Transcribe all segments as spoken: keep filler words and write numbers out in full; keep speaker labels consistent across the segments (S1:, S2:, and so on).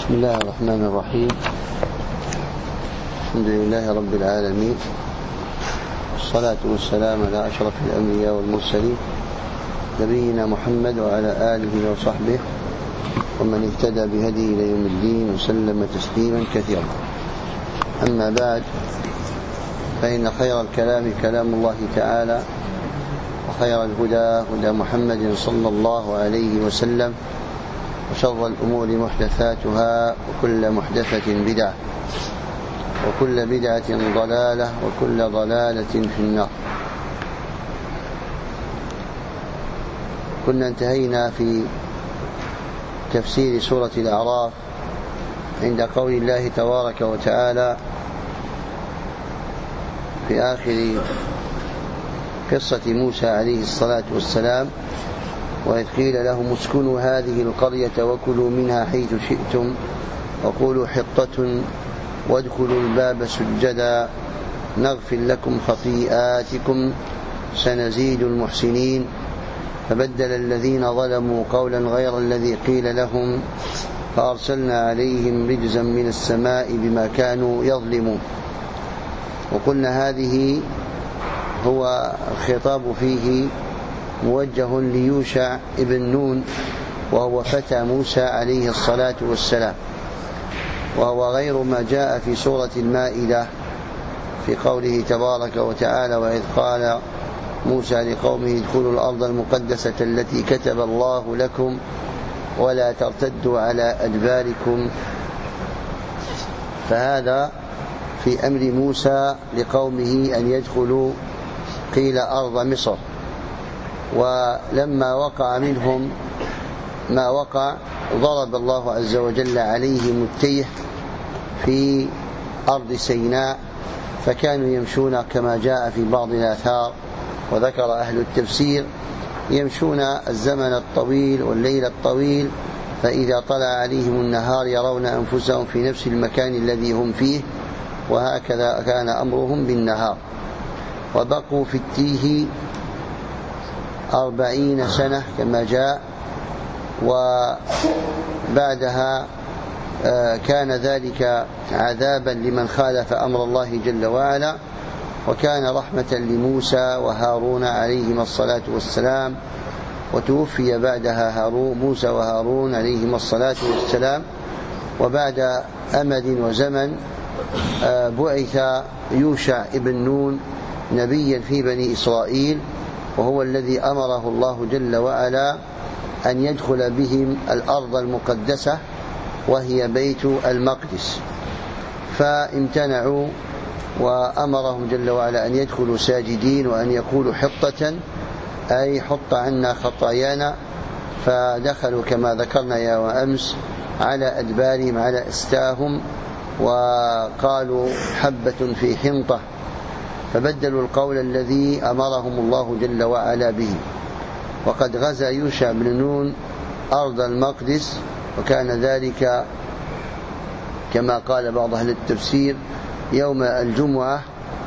S1: بسم الله الرحمن الرحيم. الحمد لله رب العالمين، والصلاة والسلام على أشرف الأنبياء والمرسلين نبينا محمد وعلى آله وصحبه ومن اهتدى بهديه إلى يوم الدين وسلم تسليما كثيرا. أما بعد، فإن خير الكلام كلام الله تعالى، وخير الهدى هدى محمد صلى الله عليه وسلم، وشر الأمور محدثاتها، وكل محدثة بدعة، وكل بدعة ضلالة، وكل ضلالة في النار. كنا انتهينا في تفسير سورة الأعراف عند قول الله تبارك وتعالى في آخر قصة موسى عليه الصلاة والسلام: وإذ قيل لهم اسكنوا هذه القرية وكلوا منها حيث شئتم وقولوا حطة وادخلوا الباب سجدا نغفر لكم خطيئاتكم سنزيد المحسنين. فبدل الذين ظلموا قولا غير الذي قيل لهم فأرسلنا عليهم رجزا من السماء بما كانوا يظلمون. وقلنا هذه هو الخطاب فيه موجه ليوشع ابن نون، وهو فتى موسى عليه الصلاة والسلام، وهو غير ما جاء في سورة المائدة في قوله تبارك وتعالى: وإذ قال موسى لقومه ادخلوا الأرض المقدسة التي كتب الله لكم ولا ترتدوا على أدباركم. فهذا في أمر موسى لقومه أن يدخلوا قيل أرض مصر. ولما وقع منهم ما وقع ضرب الله عز وجل عليهم التيه في أرض سيناء، فكانوا يمشون كما جاء في بعض الآثار، وذكر أهل التفسير يمشون الزمن الطويل والليل الطويل، فإذا طلع عليهم النهار يرون أنفسهم في نفس المكان الذي هم فيه، وهكذا كان أمرهم بالنهار. وبقوا في التيه أربعين سنة كما جاء، وبعدها كان ذلك عذابا لمن خالف أمر الله جل وعلا، وكان رحمة لموسى وهارون عليهما الصلاة والسلام. وتوفي بعدها هارون موسى وهارون عليهما الصلاة والسلام. وبعد أمد وزمن بعث يوشع ابن نون نبيا في بني إسرائيل، وهو الذي أمره الله جل وعلا أن يدخل بهم الأرض المقدسة وهي بيت المقدس، فامتنعوا، وأمرهم جل وعلا أن يدخلوا ساجدين وأن يقولوا حطة، أي حط عنا خطايانا. فدخلوا كما ذكرنا يا وأمس على أدبارهم على أستاهم، وقالوا حبة في حنطة، فبدلوا القول الذي أمرهم الله جل وعلا به. وقد غزا يوشع بن نون أرض المقدس، وكان ذلك كما قال بعض أهل التفسير يوم الجمعة،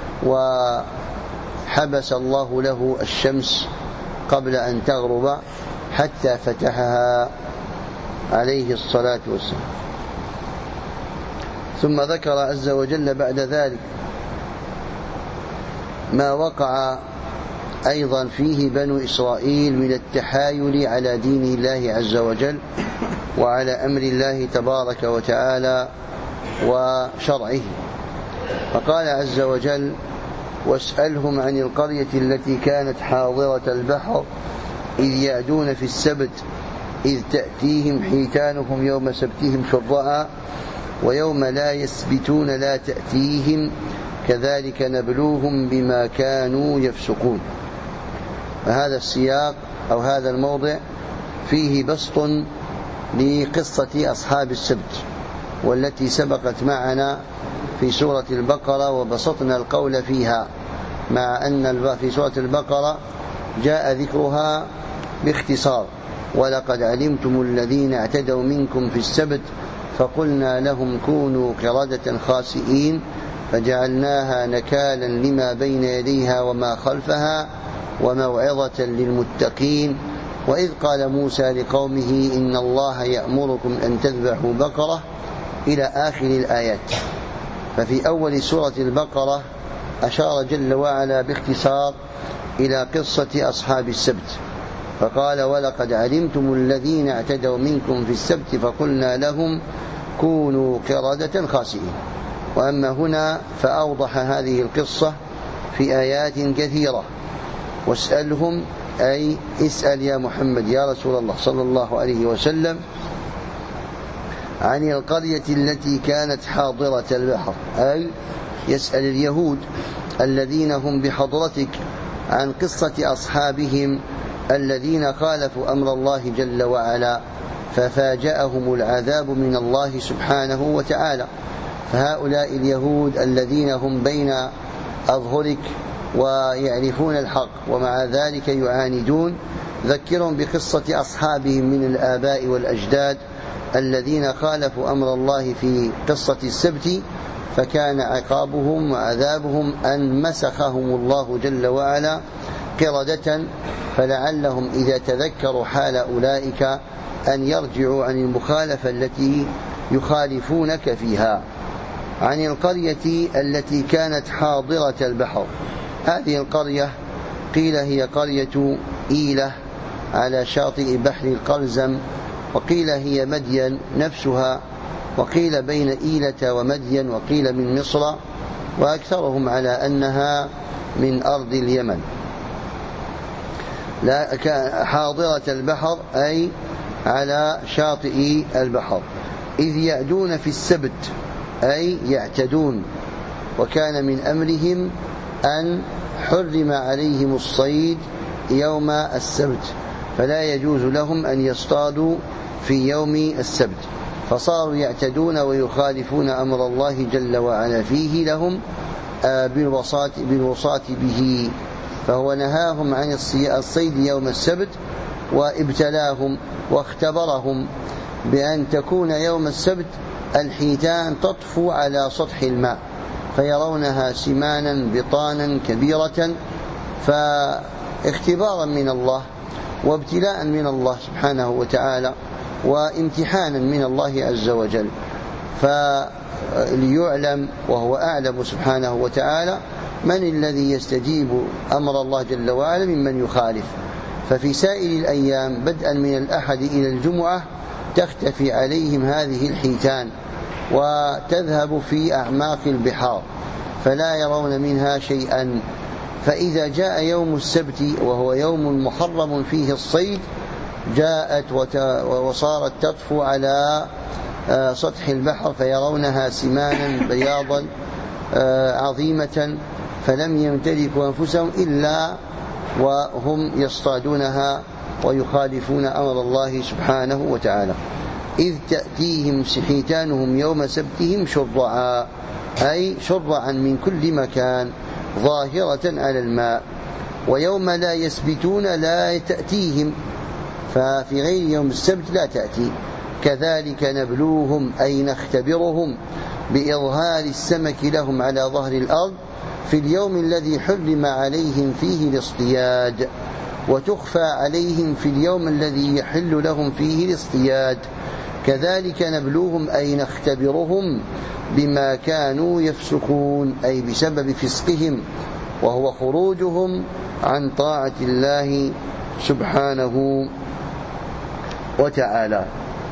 S1: وحبس الله له الشمس قبل أن تغرب حتى فتحها عليه الصلاة والسلام. ثم ذكر عز وجل بعد ذلك ما وقع أيضا فيه بنو إسرائيل من التحايل على دين الله عز وجل وعلى أمر الله تبارك وتعالى وشرعه. فقال عز وجل: واسألهم عن القرية التي كانت حاضرة البحر إذ يعدون في السبت إذ تأتيهم حيتانهم يوم سبتهم شرعا ويوم لا يسبتون لا تأتيهم كذلك نبلوهم بما كانوا يفسقون. فهذا السياق أو هذا الموضع فيه بسط لقصة أصحاب السبت، والتي سبقت معنا في سورة البقرة، وبسطنا القول فيها، مع أن في سورة البقرة جاء ذكرها باختصار: ولقد علمتم الذين اعتدوا منكم في السبت فقلنا لهم كونوا قردة خاسئين فجعلناها نكالا لما بين يديها وما خلفها وموعظة للمتقين وإذ قال موسى لقومه إن الله يأمركم أن تذبحوا بقرة إلى آخر الآيات. ففي أول سورة البقرة أشار جل وعلا باختصار إلى قصة أصحاب السبت، فقال ولقد علمتم الذين اعتدوا منكم في السبت فقلنا لهم كونوا قردة خاسئين. وأما هنا فأوضح هذه القصة في آيات كثيرة. واسألهم أي اسأل يا محمد يا رسول الله صلى الله عليه وسلم عن القرية التي كانت حاضرة البحر، أي يسأل اليهود الذين هم بحضرتك عن قصة أصحابهم الذين خالفوا أمر الله جل وعلا ففاجأهم العذاب من الله سبحانه وتعالى. فهؤلاء اليهود الذين هم بين أظهرك ويعرفون الحق ومع ذلك يعاندون، ذكرهم بقصة أصحابهم من الآباء والأجداد الذين خالفوا أمر الله في قصة السبت، فكان عقابهم وعذابهم أن مسخهم الله جل وعلا قردة، فلعلهم إذا تذكروا حال أولئك أن يرجعوا عن المخالفة التي يخالفونك فيها. عن القرية التي كانت حاضرة البحر، هذه القرية قيل هي قرية إيلة على شاطئ بحر القلزم، وقيل هي مدين نفسها، وقيل بين إيلة ومدين، وقيل من مصر، وأكثرهم على أنها من أرض اليمن. لا حاضرة البحر أي على شاطئ البحر. إذ يعدون في السبت أي يعتدون، وكان من أمرهم أن حرم عليهم الصيد يوم السبت، فلا يجوز لهم أن يصطادوا في يوم السبت، فصاروا يعتدون ويخالفون أمر الله جل وعلا فيه لهم بالوصاة, بالوصاة به. فهو نهاهم عن الصيد يوم السبت وابتلاهم واختبرهم بأن تكون يوم السبت الحيتان تطفو على سطح الماء فيرونها سمانا بطانا كبيرة، فاختبارا من الله وابتلاء من الله سبحانه وتعالى وامتحانا من الله عز وجل، فليعلم وهو أعلم سبحانه وتعالى من الذي يستجيب أمر الله جل وعلا ممن يخالف. ففي سائر الأيام بدءا من الأحد إلى الجمعة تختفي عليهم هذه الحيتان وتذهب في أعماق البحار فلا يرون منها شيئا. فإذا جاء يوم السبت وهو يوم محرم فيه الصيد جاءت وصارت تطفو على سطح البحر فيرونها سمانا بياضا عظيمة، فلم يمتلكوا أنفسهم إلا وهم يصطادونها ويخالفون أمر الله سبحانه وتعالى. إذ تأتيهم حيتانهم يوم سبتهم شرعا أي شرعا من كل مكان ظاهرة على الماء، ويوم لا يسبتون لا تأتيهم، ففي غير يوم السبت لا تأتي. كذلك نبلوهم أي نختبرهم بإظهار السمك لهم على ظهر الأرض في اليوم الذي حرم عليهم فيه الاصطياد، وتخفى عليهم في اليوم الذي يحل لهم فيه الاصطياد. كذلك نبلوهم أي نختبرهم بما كانوا يفسقون أي بسبب فسقهم وهو خروجهم عن طاعة الله سبحانه وتعالى.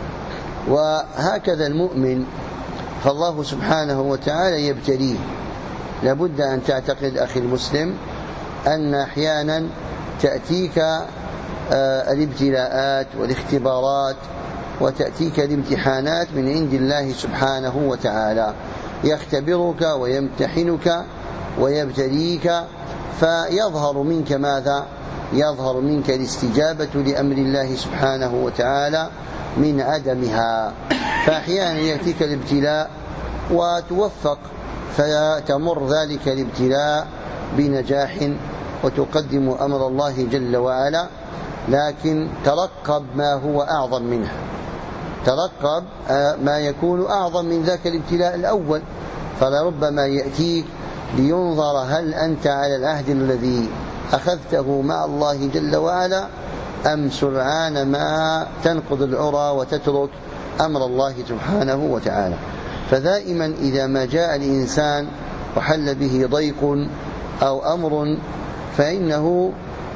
S1: وهكذا المؤمن فالله سبحانه وتعالى يبتليه. لابد أن تعتقد أخي المسلم أن أحيانا تأتيك الابتلاءات والاختبارات وتأتيك الامتحانات من عند الله سبحانه وتعالى، يختبرك ويمتحنك ويبتليك، فيظهر منك ماذا؟ يظهر منك الاستجابة لأمر الله سبحانه وتعالى من عدمها. فأحيانا يأتيك الابتلاء وتوفق فتمر ذلك الابتلاء بنجاح وتقدم أمر الله جل وعلا، لكن ترقب ما هو أعظم منه، ترقب ما يكون أعظم من ذاك الابتلاء الأول، فلربما يأتيك لينظر هل أنت على العهد الذي أخذته مع الله جل وعلا أم سرعان ما تنقض العرى وتترك أمر الله سبحانه وتعالى. فدائما إذا ما جاء الإنسان وحل به ضيق أو أمر فإنه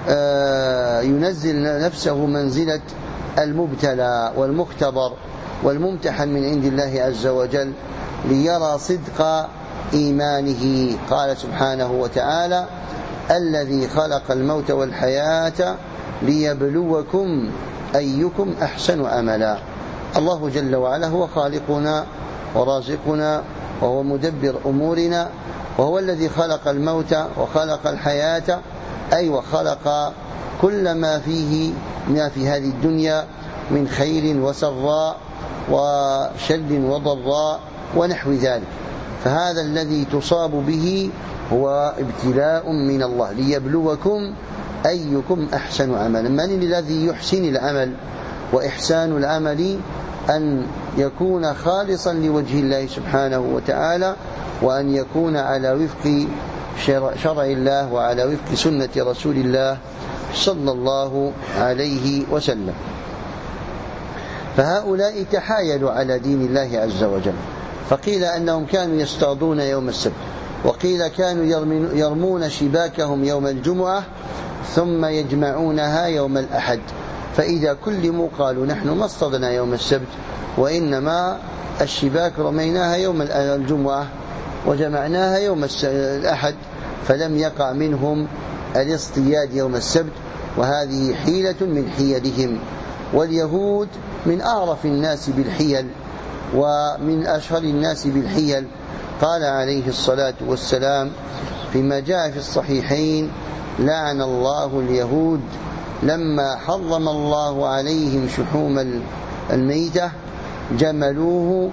S1: ينزل نفسه منزلة المبتلى والمختبر والممتحن من عند الله عز وجل ليرى صدق إيمانه. قال سبحانه وتعالى: الذي خلق الموت والحياة ليبلوكم أيكم أحسن عملا. الله جل وعلا هو خالقنا ورازقنا وهو مدبر أمورنا، وهو الذي خلق الموت وخلق الحياة، أي وخلق كل ما فيه ما في هذه الدنيا من خير وسراء وشر وضراء ونحو ذلك. فهذا الذي تصاب به هو ابتلاء من الله ليبلوكم أيكم أحسن عملا. من الذي يحسن العمل؟ وإحسان العمل أن يكون خالصا لوجه الله سبحانه وتعالى، وأن يكون على وفق شرع الله وعلى وفق سنة رسول الله صلى الله عليه وسلم. فهؤلاء تحايلوا على دين الله عز وجل، فقيل أنهم كانوا يصطادون يوم السبت، وقيل كانوا يرمون شباكهم يوم الجمعة ثم يجمعونها يوم الأحد، فإذا كلموا قالوا: نحن ما اصطدنا يوم السبت، وإنما الشباك رميناها يوم الجمعة وجمعناها يوم الأحد، فلم يقع منهم الاصطياد يوم السبت، وهذه حيلة من حيلهم. واليهود من أعرف الناس بالحيل ومن أشهر الناس بالحيل. قال عليه الصلاة والسلام فيما جاء في الصحيحين: لعن الله اليهود لما حرم الله عليهم شحوم الميتة جملوه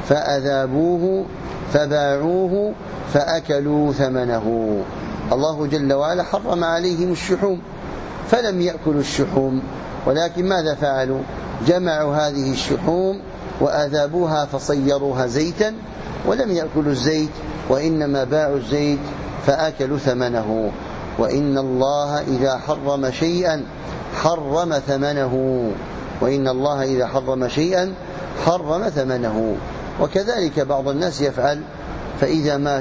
S1: فأذابوه فباعوه فأكلوا ثمنه. الله جل وعلا حرم عليهم الشحوم فلم يأكلوا الشحوم، ولكن ماذا فعلوا؟ جمعوا هذه الشحوم وأذابوها فصيروها زيتا، ولم يأكلوا الزيت وإنما باعوا الزيت فأكلوا ثمنه. وإن الله إذا حرم شيئا حرم ثمنه، وإن الله إذا حرم شيئا حرم ثمنه. وكذلك بعض الناس يفعل، فإذا ما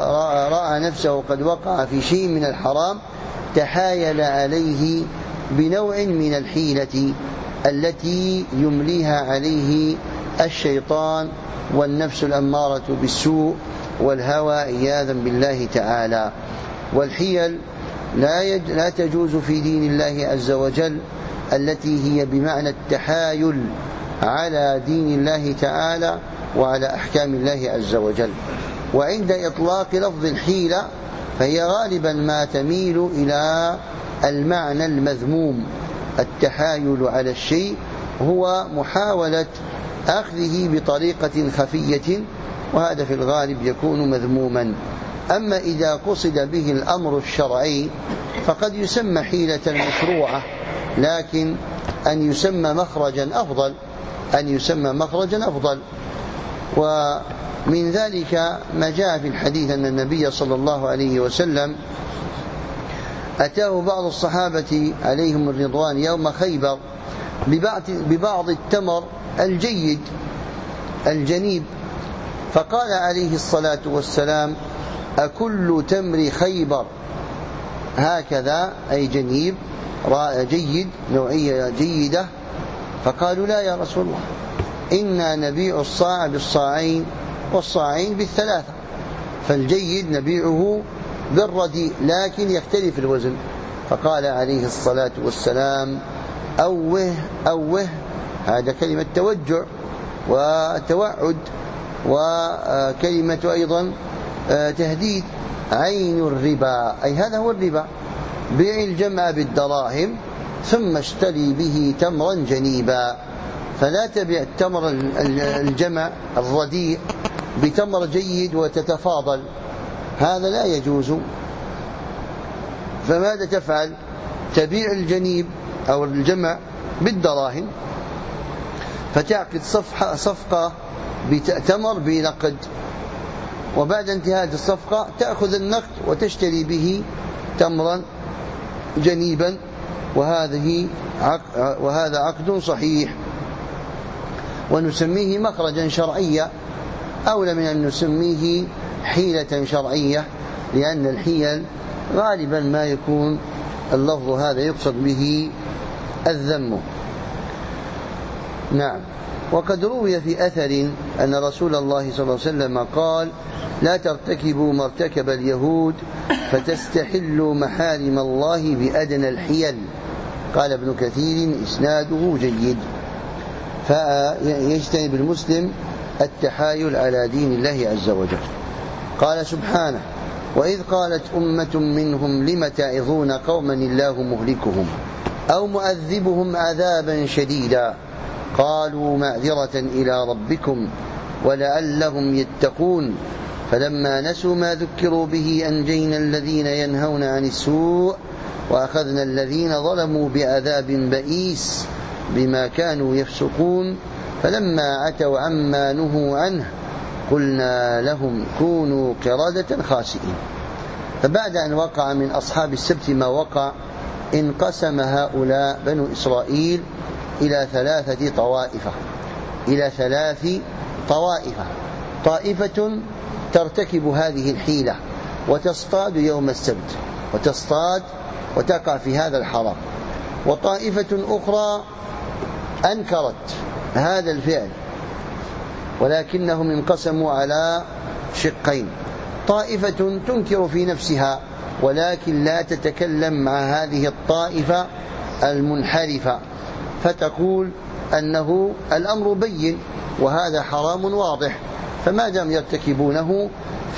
S1: رأى نفسه قد وقع في شيء من الحرام تحايل عليه بنوع من الحيلة التي يمليها عليه الشيطان والنفس الأمارة بالسوء والهوى عياذا بالله تعالى. والحيل لا, يج... لا تجوز في دين الله عز وجل، التي هي بمعنى التحايل على دين الله تعالى وعلى أحكام الله عز وجل. وعند إطلاق لفظ الحيلة فهي غالبا ما تميل إلى المعنى المذموم. التحايل على الشيء هو محاولة أخذه بطريقة خفية، وهذا في الغالب يكون مذموما. أما إذا قصد به الأمر الشرعي فقد يسمى حيلة مشروعة، لكن أن يسمى مخرجا أفضل، أن يسمى مخرجا أفضل. ومن ذلك ما جاء في الحديث أن النبي صلى الله عليه وسلم أتاه بعض الصحابة عليهم الرضوان يوم خيبر ببعض التمر الجيد الجنيب، فقال عليه الصلاة والسلام: أكل تمر خيبر هكذا، أي جنيب جيد نوعية جيدة؟ فقالوا: لا يا رسول الله، إنا نبيع الصاع بالصاعين والصاعين بالثلاثة، فالجيد نبيعه بالرديء لكن يختلف الوزن. فقال عليه الصلاة والسلام: أوه أوه، هذا كلمة توجع وتوعد، وكلمة أيضا تهديد. عين الربا، أي هذا هو الربا، بيع الجمع بالدراهم ثم اشتري به تمرا جنيبا. فلا تبيع التمر الجمع الرديء بتمر جيد وتتفاضل، هذا لا يجوز. فماذا تفعل؟ تبيع الجنيب أو الجمع بالدراهم، فتعقد صفحة صفقة بتمر بنقد، وبعد انتهاء الصفقة تأخذ النقد وتشتري به تمرا جنيبا، وهذه وهذا عقد صحيح، ونسميه مخرجا شرعيا أولى من أن نسميه حيلة شرعية، لأن الحيل غالبا ما يكون اللفظ هذا يقصد به الذم. نعم. وقد روي في أثر أن رسول الله صلى الله عليه وسلم قال: لا ترتكبوا ما ارتكب اليهود فتستحلوا محارم الله بأدنى الحيل. قال ابن كثير: إسناده جيد. فيجتنب المسلم التحايل على دين الله عز وجل. قال سبحانه: وإذ قالت أمة منهم لم تعظون قوما الله مهلكهم أو مؤذبهم عذابا شديدا قالوا معذرة إلى ربكم ولعلهم يتقون فلما نسوا ما ذكروا به أنجينا الذين ينهون عن السوء وأخذنا الذين ظلموا بعذاب بئيس بما كانوا يفسقون فلما عتوا عما نهوا عنه قلنا لهم كونوا قردة خاسئين. فبعد أن وقع من أصحاب السبت ما وقع، انقسم هؤلاء بنو إسرائيل إلى ثلاثة طوائف إلى ثلاث طوائف طائفة ترتكب هذه الحيلة وتصطاد يوم السبت وتصطاد وتقع في هذا الحرام، وطائفة أخرى أنكرت هذا الفعل ولكنهم انقسموا على شقين: طائفة تنكر في نفسها ولكن لا تتكلم مع هذه الطائفة المنحرفة فتقول أنه الأمر بين وهذا حرام واضح، فما دام يرتكبونه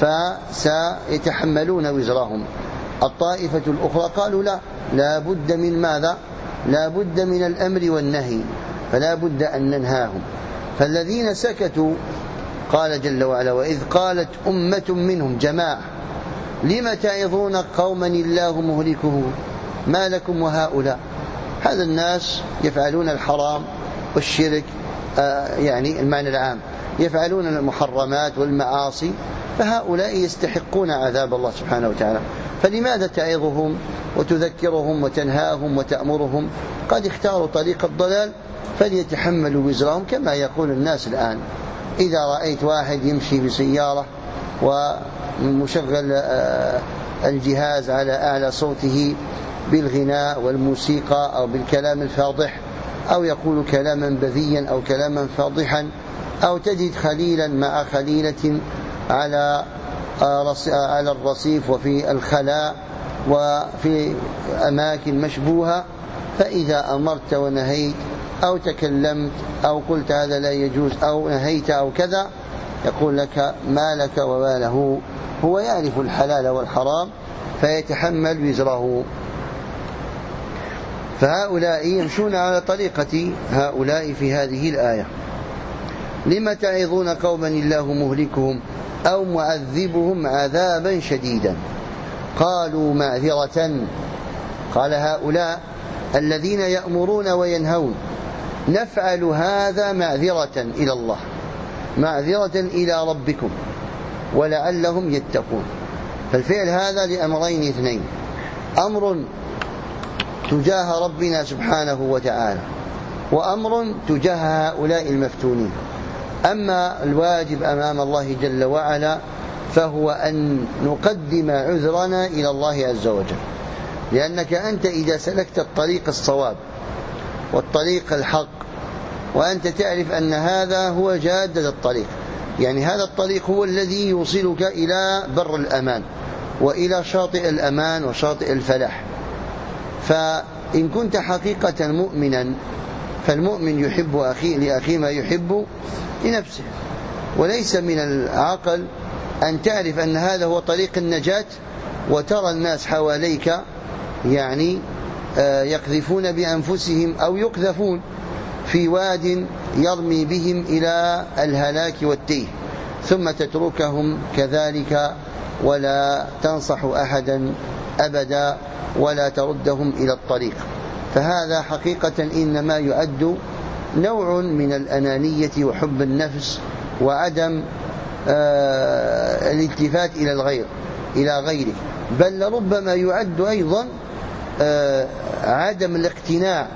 S1: فسيتحملون وزرهم. الطائفة الأخرى قالوا لا لا بد من ماذا؟ لا بد من الأمر والنهي، فلا بد أن ننهاهم. فالذين سكتوا قال جل وعلا: وإذ قالت أمة منهم جماعة لم تعظون قوما الله مهلكه ما لكم وهؤلاء. هذا الناس يفعلون الحرام والشرك، آه يعني المعنى العام، يفعلون المحرمات والمعاصي، فهؤلاء يستحقون عذاب الله سبحانه وتعالى، فلماذا تعظهم وتذكرهم وتنهاهم وتأمرهم؟ قد اختاروا طريق الضلال فليتحملوا وزرهم، كما يقول الناس الآن. إذا رأيت واحد يمشي بسيارة ومشغل الجهاز على أعلى صوته بالغناء والموسيقى أو بالكلام الفاضح، أو يقول كلاما بذيا أو كلاما فاضحا، أو تجد خليلا مع خليلة على على الرصيف وفي الخلاء وفي أماكن مشبوهة، فإذا أمرت ونهيت أو تكلمت أو قلت هذا لا يجوز أو نهيت أو كذا، يقول لك ما لك وما له، هو يعرف الحلال والحرام فيتحمل وزره. فهؤلاء يمشون على طريقة هؤلاء في هذه الآية: لم تعظون قوما الله مهلكهم أو معذبهم عذابا شديدا قالوا معذرة. قال هؤلاء الذين يأمرون وينهون: نفعل هذا معذرة إلى الله، معذرة إلى ربكم ولعلهم يتقون. فالفعل هذا لأمرين اثنين: أمر تجاه ربنا سبحانه وتعالى، وأمر تجاه هؤلاء المفتونين. أما الواجب أمام الله جل وعلا فهو أن نقدم عذرنا إلى الله عز وجل، لأنك أنت إذا سلكت الطريق الصواب والطريق الحق وأنت تعرف أن هذا هو جادة الطريق، يعني هذا الطريق هو الذي يوصلك إلى بر الأمان وإلى شاطئ الأمان وشاطئ الفلاح، فإن كنت حقيقة مؤمنا فالمؤمن يحب أخيه لأخيه ما يحب لنفسه، وليس من العقل أن تعرف أن هذا هو طريق النجاة وترى الناس حواليك يعني يقذفون بأنفسهم أو يقذفون في واد يرمي بهم إلى الهلاك والتيه، ثم تتركهم كذلك ولا تنصح أحدا أبدا ولا تردهم إلى الطريق. فهذا حقيقة إنما يعد نوع من الأنانية وحب النفس وعدم آه الالتفات إلى الغير إلى غيره، بل ربما يعد أيضا آه عدم الاقتناع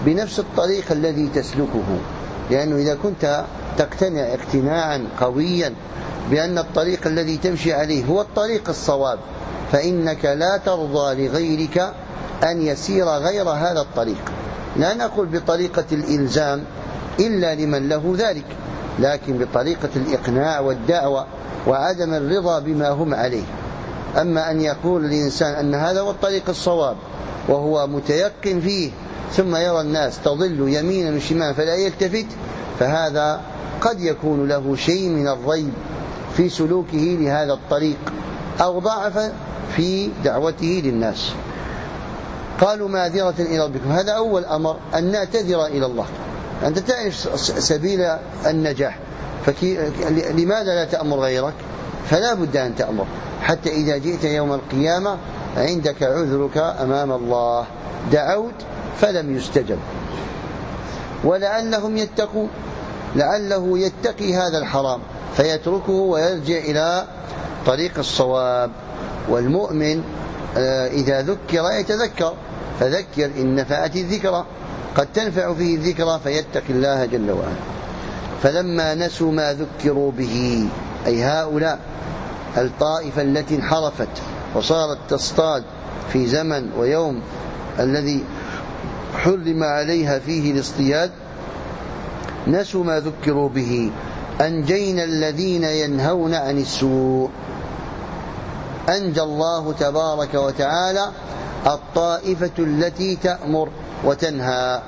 S1: بنفس الطريق الذي تسلكه، لأنه إذا كنت تقتنع اقتناعا قويا بأن الطريق الذي تمشي عليه هو الطريق الصواب، فإنك لا ترضى لغيرك أن يسير غير هذا الطريق. لا نقول بطريقة الإلزام إلا لمن له ذلك، لكن بطريقة الإقناع والدعوة وعدم الرضا بما هم عليه. أما أن يقول الإنسان أن هذا هو الطريق الصواب وهو متيقن فيه، ثم يرى الناس تضل يمينا وشمالا فلا يلتفت، فهذا قد يكون له شيء من الريب في سلوكه لهذا الطريق أو ضعف في دعوته للناس. قالوا معذرة إلى ربكم، هذا أول أمر، أن نعتذر إلى الله. أنت تعرف سبيل النجاح، فلماذا لا تأمر غيرك؟ فلا بد أن تأمر، حتى إذا جئت يوم القيامة عندك عذرك أمام الله، دعوت فلم يستجب. ولعلهم يتقون، لعله يتقي هذا الحرام فيتركه ويرجع إلى طريق الصواب. والمؤمن إذا ذكر يتذكر، فذكر إن نفعت الذكرى، قد تنفع فيه الذكرى فيتقي الله جل وعلا. فلما نسوا ما ذكروا به، أي هؤلاء الطائفة التي انحرفت وصارت تصطاد في زمن ويوم الذي حرم عليها فيه الاصطياد، نسوا ما ذكروا به أنجينا الذين ينهون عن السوء. أنجى الله تبارك وتعالى الطائفة التي تأمر وتنهى،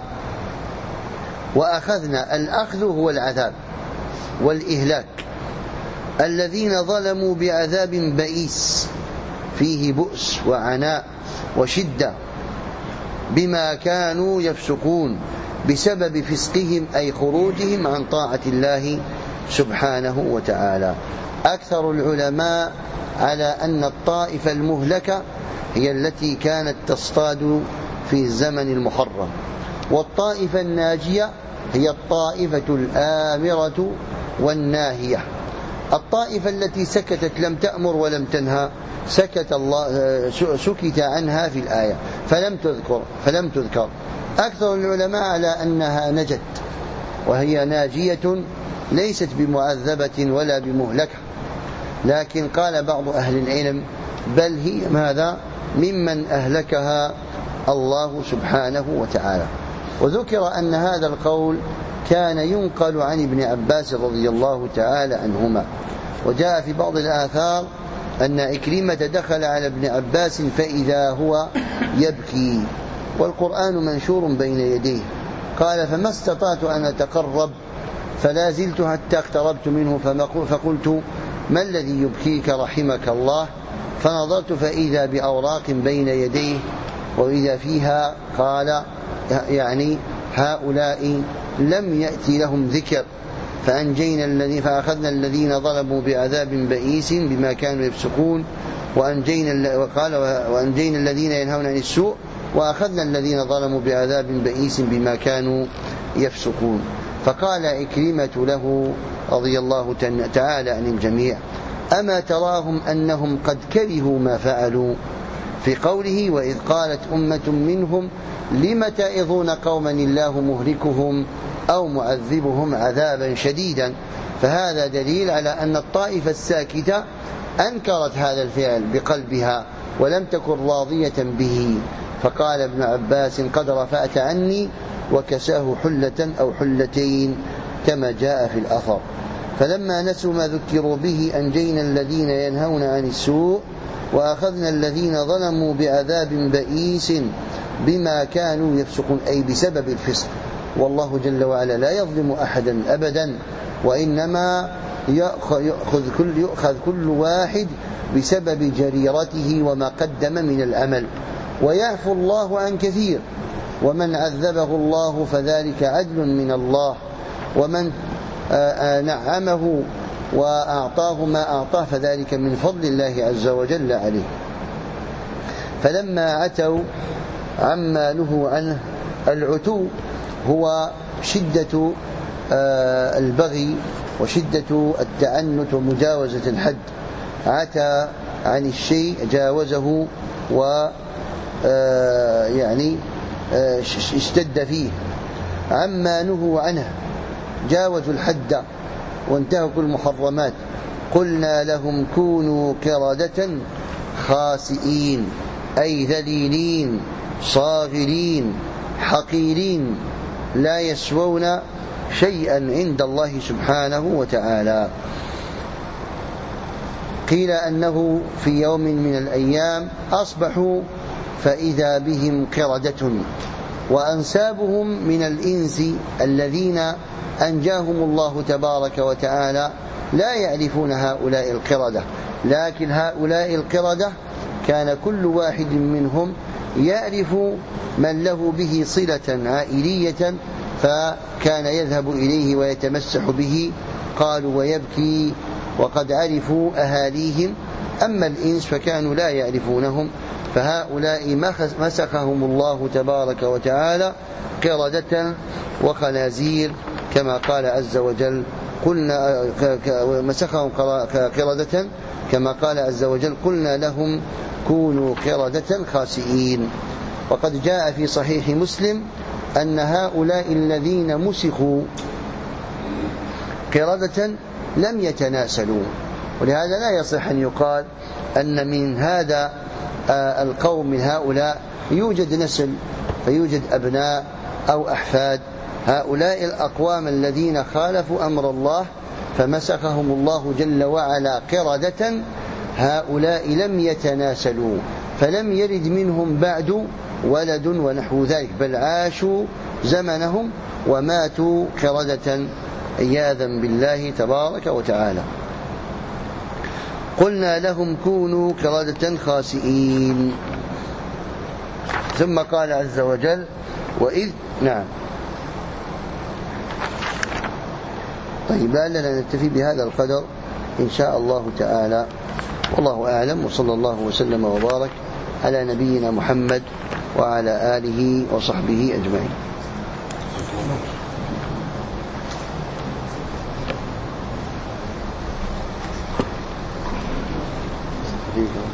S1: وأخذنا، الأخذ هو العذاب والإهلاك، الذين ظلموا بعذاب بئيس فيه بؤس وعناء وشدة بما كانوا يفسقون بسبب فسقهم، أي خروجهم عن طاعة الله سبحانه وتعالى. أكثر العلماء على أن الطائفة المهلكة هي التي كانت تصطاد في الزمن المحرم، والطائفة الناجية هي الطائفة الآمرة والناهية. الطائفة التي سكتت لم تأمر ولم تنهى سكت الله سكت عنها في الآية فلم تذكر فلم تذكر أكثر العلماء على أنها نجت، وهي ناجية ليست بمعذبة ولا بمهلكة، لكن قال بعض أهل العلم بل هي ماذا ممن أهلكها الله سبحانه وتعالى. وذكر أن هذا القول كان ينقل عن ابن عباس رضي الله تعالى عنهما. وجاء في بعض الآثار أن إكرمة دخل على ابن عباس فإذا هو يبكي والقرآن منشور بين يديه، قال فما استطعت أن أتقرب فلا زلت حتى اقتربت منه فقلت ما الذي يبكيك رحمك الله؟ فنظرت فإذا بأوراق بين يديه وإذا فيها قال يعني هؤلاء لم يأتي لهم ذكر فأنجينا الذين فأخذنا الذين ظلموا بعذاب بئيس بما كانوا يفسقون وأنجينا وقال وأنجينا الذين ينهون عن السوء وأخذنا الذين ظلموا بعذاب بئيس بما كانوا يفسقون. فقال إكرمة له رضي الله تعالى عن الجميع أما تراهم أنهم قد كرهوا ما فعلوا، في قوله وإذ قالت أمة منهم لم تعظون قوما الله مهلكهم أو معذبهم عذابا شديدا. فهذا دليل على أن الطائفة الساكتة أنكرت هذا الفعل بقلبها ولم تكن راضية به. فقال ابن عباس قد رفعت عني وكساه حلة أو حلتين كما جاء في الأثر. فلما نسوا ما ذكروا به أنجينا الذين ينهون عن السوء وأخذنا الذين ظلموا بعذاب بئيس بما كانوا يفسقون، أي بسبب الفسق. والله جل وعلا لا يظلم أحدا أبدا، وإنما يأخذ كل, يأخذ كل واحد بسبب جريرته وما قدم من العمل، ويعفو الله عن كثير، ومن عذبه الله فذلك عدل من الله، ومن نعمه وأعطاه ما أعطاه فذلك من فضل الله عز وجل عليه. فلما عتوا عما نهوا عنه، العتو هو شدة البغي وشدة التعنت ومجاوزة الحد. عتى عن الشيء جاوزه و يعني اشتد فيه، عما نهوا عنه جاوزوا الحد وانتهكوا المحرمات. قلنا لهم كونوا قردة خاسئين، أي ذليلين صاغرين حقيرين لا يسوون شيئا عند الله سبحانه وتعالى. قيل أنه في يوم من الأيام أصبحوا فإذا بهم قردة، وأنسابهم من الإنس الذين أنجاهم الله تبارك وتعالى لا يعرفون هؤلاء القردة، لكن هؤلاء القردة كان كل واحد منهم يعرف من له به صلة عائلية فكان يذهب إليه ويتمسح به. قالوا ويبكي وقد عرفوا أهاليهم، أما الإنس فكانوا لا يعرفونهم، فهؤلاء مسخهم الله تبارك وتعالى قردة وخنازير كما قال عز وجل. قلنا مسخهم قردة كما قال عز وجل قلنا لهم كونوا قردة خاسئين. وقد جاء في صحيح مسلم أن هؤلاء الذين مسخوا قردة لم يتناسلوا، ولهذا لا يصح أن يقال أن من هذا القوم من هؤلاء يوجد نسل فيوجد أبناء أو أحفاد. هؤلاء الأقوام الذين خالفوا أمر الله فمسخهم الله جل وعلا قردة، هؤلاء لم يتناسلوا فلم يرد منهم بعد ولد ونحو ذلك، بل عاشوا زمنهم وماتوا قردة عياذا بالله تبارك وتعالى. قلنا لهم كونوا قردة خاسئين. ثم قال عز وجل وإذ نعم. طيب لعلنا نكتفي بهذا القدر إن شاء الله تعالى، والله أعلم، وصلى الله وسلم وبارك على نبينا محمد وعلى آله وصحبه أجمعين.